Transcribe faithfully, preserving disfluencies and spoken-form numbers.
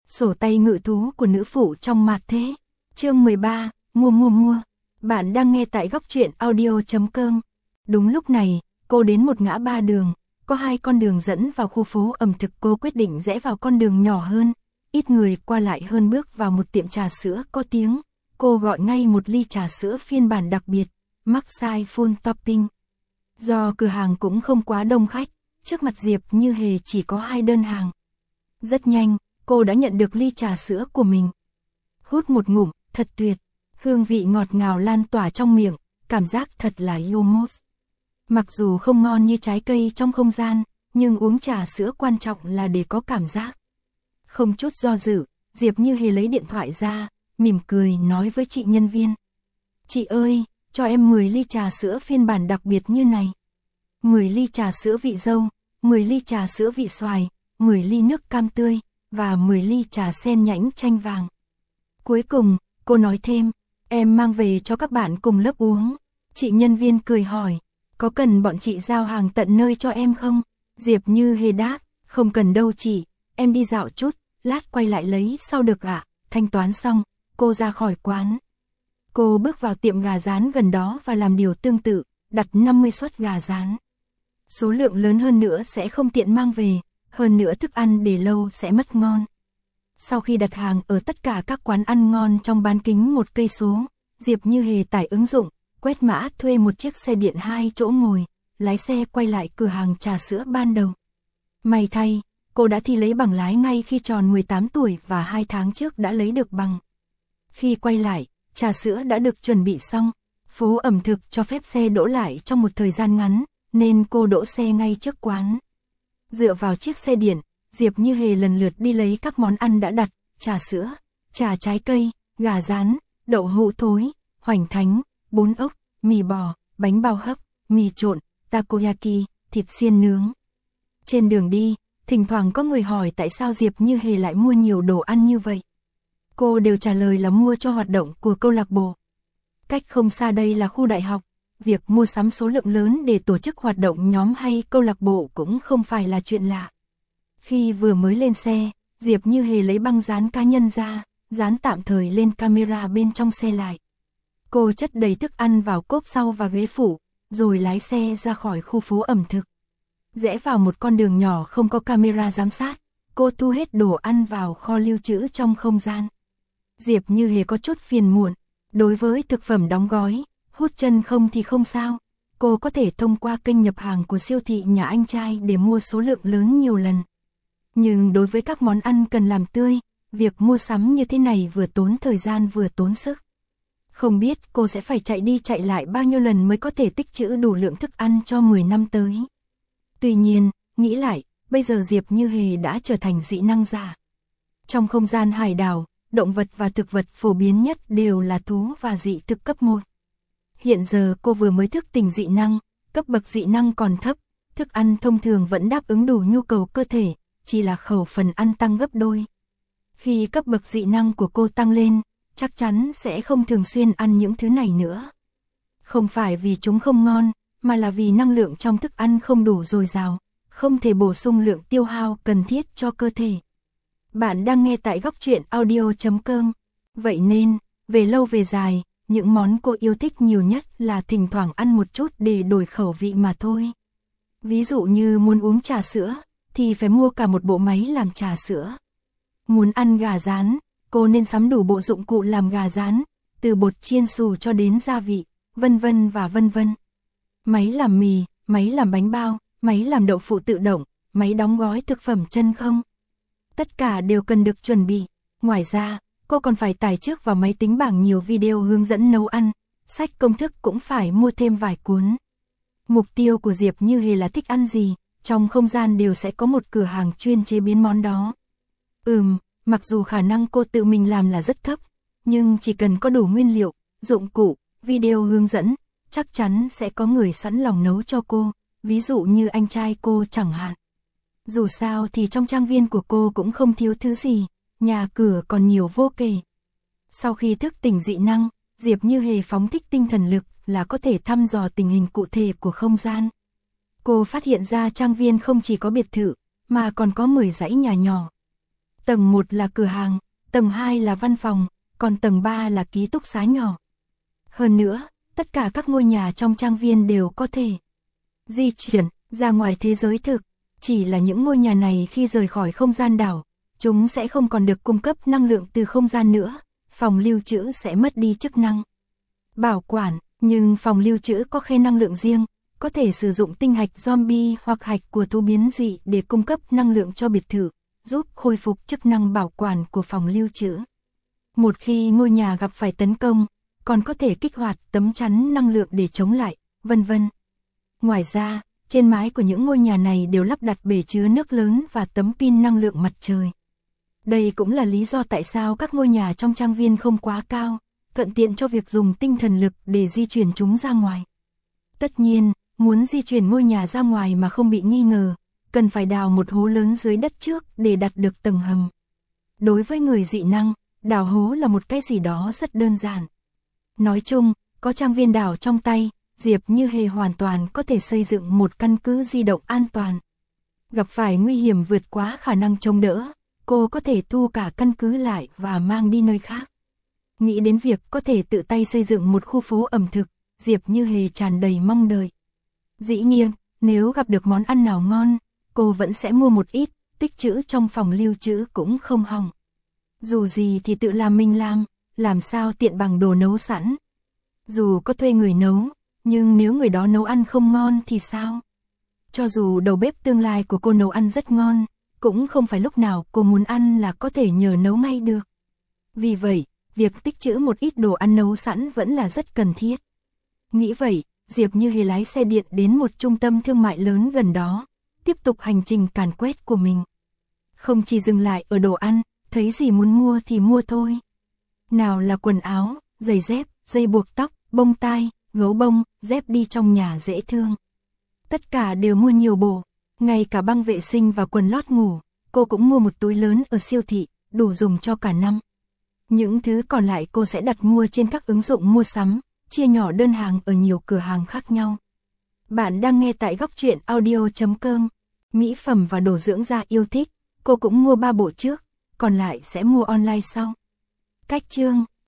Sổ tay ngự thú của nữ phụ trong mạt thế. Chương mười ba, mua mua mua. Bạn đang nghe tại góc truyện audio chấm com. Đúng lúc này, cô đến một ngã ba đường, có hai con đường dẫn vào khu phố ẩm thực. Cô quyết định rẽ vào con đường nhỏ hơn, ít người qua lại hơn, bước vào một tiệm trà sữa có tiếng. Cô gọi ngay một ly trà sữa phiên bản đặc biệt, Maxi Full Topping. Do cửa hàng cũng không quá đông khách, trước mặt Diệp Như Hề chỉ có hai đơn hàng. Rất nhanh, cô đã nhận được ly trà sữa của mình. Hút một ngụm, thật tuyệt, hương vị ngọt ngào lan tỏa trong miệng, cảm giác thật là yumos. Mặc dù không ngon như trái cây trong không gian, nhưng uống trà sữa quan trọng là để có cảm giác. Không chút do dự, Diệp Như Hề lấy điện thoại ra, mỉm cười nói với chị nhân viên. Chị ơi, cho em mười ly trà sữa phiên bản đặc biệt như này. mười ly trà sữa vị dâu, mười ly trà sữa vị xoài, mười ly nước cam tươi, và mười ly trà sen nhãn chanh vàng. Cuối cùng, cô nói thêm, em mang về cho các bạn cùng lớp uống. Chị nhân viên cười hỏi, có cần bọn chị giao hàng tận nơi cho em không? Diệp Như Hề đáp, không cần đâu chị, em đi dạo chút, lát quay lại lấy sau được ạ. Thanh toán xong, cô ra khỏi quán. Cô bước vào tiệm gà rán gần đó và làm điều tương tự, đặt năm mươi suất gà rán. Số lượng lớn hơn nữa sẽ không tiện mang về, hơn nữa thức ăn để lâu sẽ mất ngon. Sau khi đặt hàng ở tất cả các quán ăn ngon trong bán kính một cây số, Diệp Như Hề tải ứng dụng, quét mã thuê một chiếc xe điện hai chỗ ngồi, lái xe quay lại cửa hàng trà sữa ban đầu. May thay, cô đã thi lấy bằng lái ngay khi tròn mười tám tuổi và hai tháng trước đã lấy được bằng. Khi quay lại, trà sữa đã được chuẩn bị xong, phố ẩm thực cho phép xe đỗ lại trong một thời gian ngắn, nên cô đỗ xe ngay trước quán. Dựa vào chiếc xe điện, Diệp Như Hề lần lượt đi lấy các món ăn đã đặt, trà sữa, trà trái cây, gà rán, đậu hũ thối, hoành thánh, bún ốc, mì bò, bánh bao hấp, mì trộn, takoyaki, thịt xiên nướng. Trên đường đi, thỉnh thoảng có người hỏi tại sao Diệp Như Hề lại mua nhiều đồ ăn như vậy. Cô đều trả lời là mua cho hoạt động của câu lạc bộ. Cách không xa đây là khu đại học, việc mua sắm số lượng lớn để tổ chức hoạt động nhóm hay câu lạc bộ cũng không phải là chuyện lạ. Khi vừa mới lên xe, Diệp Như Hề lấy băng dán cá nhân ra, dán tạm thời lên camera bên trong xe lại. Cô chất đầy thức ăn vào cốp sau và ghế phụ, rồi lái xe ra khỏi khu phố ẩm thực. Rẽ vào một con đường nhỏ không có camera giám sát, cô thu hết đồ ăn vào kho lưu trữ trong không gian. Diệp Như Hề có chút phiền muộn, đối với thực phẩm đóng gói, hút chân không thì không sao, cô có thể thông qua kênh nhập hàng của siêu thị nhà anh trai để mua số lượng lớn nhiều lần. Nhưng đối với các món ăn cần làm tươi, việc mua sắm như thế này vừa tốn thời gian vừa tốn sức. Không biết cô sẽ phải chạy đi chạy lại bao nhiêu lần mới có thể tích trữ đủ lượng thức ăn cho mười năm tới. Tuy nhiên, nghĩ lại, bây giờ Diệp Như Hề đã trở thành dị năng giả. Trong không gian hải đảo, động vật và thực vật phổ biến nhất đều là thú và dị thực cấp một. Hiện giờ cô vừa mới thức tỉnh dị năng, cấp bậc dị năng còn thấp, thức ăn thông thường vẫn đáp ứng đủ nhu cầu cơ thể, chỉ là khẩu phần ăn tăng gấp đôi. Khi cấp bậc dị năng của cô tăng lên, chắc chắn sẽ không thường xuyên ăn những thứ này nữa. Không phải vì chúng không ngon, mà là vì năng lượng trong thức ăn không đủ dồi dào, không thể bổ sung lượng tiêu hao cần thiết cho cơ thể. Bạn đang nghe tại góc truyện audio chấm com. Vậy nên, về lâu về dài, những món cô yêu thích nhiều nhất là thỉnh thoảng ăn một chút để đổi khẩu vị mà thôi. Ví dụ như muốn uống trà sữa, thì phải mua cả một bộ máy làm trà sữa. Muốn ăn gà rán, cô nên sắm đủ bộ dụng cụ làm gà rán, từ bột chiên xù cho đến gia vị, vân vân và vân vân. Máy làm mì, máy làm bánh bao, máy làm đậu phụ tự động, máy đóng gói thực phẩm chân không. Tất cả đều cần được chuẩn bị. Ngoài ra, cô còn phải tải trước vào máy tính bảng nhiều video hướng dẫn nấu ăn, sách công thức cũng phải mua thêm vài cuốn. Mục tiêu của Diệp Như Hề là thích ăn gì, trong không gian đều sẽ có một cửa hàng chuyên chế biến món đó. Ừm, mặc dù khả năng cô tự mình làm là rất thấp, nhưng chỉ cần có đủ nguyên liệu, dụng cụ, video hướng dẫn, chắc chắn sẽ có người sẵn lòng nấu cho cô, ví dụ như anh trai cô chẳng hạn. Dù sao thì trong trang viên của cô cũng không thiếu thứ gì, nhà cửa còn nhiều vô kể. Sau khi thức tỉnh dị năng, Diệp Như Hề phóng thích tinh thần lực là có thể thăm dò tình hình cụ thể của không gian. Cô phát hiện ra trang viên không chỉ có biệt thự, mà còn có mười dãy nhà nhỏ. Tầng một là cửa hàng, tầng hai là văn phòng, còn tầng ba là ký túc xá nhỏ. Hơn nữa, tất cả các ngôi nhà trong trang viên đều có thể di chuyển ra ngoài thế giới thực. Chỉ là những ngôi nhà này khi rời khỏi không gian đảo, chúng sẽ không còn được cung cấp năng lượng từ không gian nữa, phòng lưu trữ sẽ mất đi chức năng bảo quản, nhưng phòng lưu trữ có khe năng lượng riêng, có thể sử dụng tinh hạch zombie hoặc hạch của thú biến dị để cung cấp năng lượng cho biệt thự, giúp khôi phục chức năng bảo quản của phòng lưu trữ. Một khi ngôi nhà gặp phải tấn công, còn có thể kích hoạt tấm chắn năng lượng để chống lại, vân vân. Ngoài ra, trên mái của những ngôi nhà này đều lắp đặt bể chứa nước lớn và tấm pin năng lượng mặt trời. Đây cũng là lý do tại sao các ngôi nhà trong trang viên không quá cao, thuận tiện cho việc dùng tinh thần lực để di chuyển chúng ra ngoài. Tất nhiên, muốn di chuyển ngôi nhà ra ngoài mà không bị nghi ngờ, cần phải đào một hố lớn dưới đất trước để đặt được tầng hầm. Đối với người dị năng, đào hố là một cái gì đó rất đơn giản. Nói chung, có trang viên đảo trong tay, Diệp Như Hề hoàn toàn có thể xây dựng một căn cứ di động an toàn. Gặp phải nguy hiểm vượt quá khả năng chống đỡ, cô có thể thu cả căn cứ lại và mang đi nơi khác. Nghĩ đến việc có thể tự tay xây dựng một khu phố ẩm thực, Diệp Như Hề tràn đầy mong đợi. Dĩ nhiên, nếu gặp được món ăn nào ngon, cô vẫn sẽ mua một ít, tích trữ trong phòng lưu trữ cũng không hỏng. Dù gì thì tự làm mình làm, làm sao tiện bằng đồ nấu sẵn. Dù có thuê người nấu, nhưng nếu người đó nấu ăn không ngon thì sao? Cho dù đầu bếp tương lai của cô nấu ăn rất ngon, cũng không phải lúc nào cô muốn ăn là có thể nhờ nấu ngay được. Vì vậy, việc tích trữ một ít đồ ăn nấu sẵn vẫn là rất cần thiết. Nghĩ vậy, Diệp Như Hề lái xe điện đến một trung tâm thương mại lớn gần đó, tiếp tục hành trình càn quét của mình. Không chỉ dừng lại ở đồ ăn, thấy gì muốn mua thì mua thôi. Nào là quần áo, giày dép, dây buộc tóc, bông tai, gấu bông, dép đi trong nhà dễ thương. Tất cả đều mua nhiều bộ, ngay cả băng vệ sinh và quần lót ngủ, cô cũng mua một túi lớn ở siêu thị, đủ dùng cho cả năm. Những thứ còn lại cô sẽ đặt mua trên các ứng dụng mua sắm, chia nhỏ đơn hàng ở nhiều cửa hàng khác nhau. Bạn đang nghe tại góc truyện audio chấm com. Mỹ phẩm và đồ dưỡng da yêu thích, cô cũng mua ba bộ trước, còn lại sẽ mua online sau. Cách chương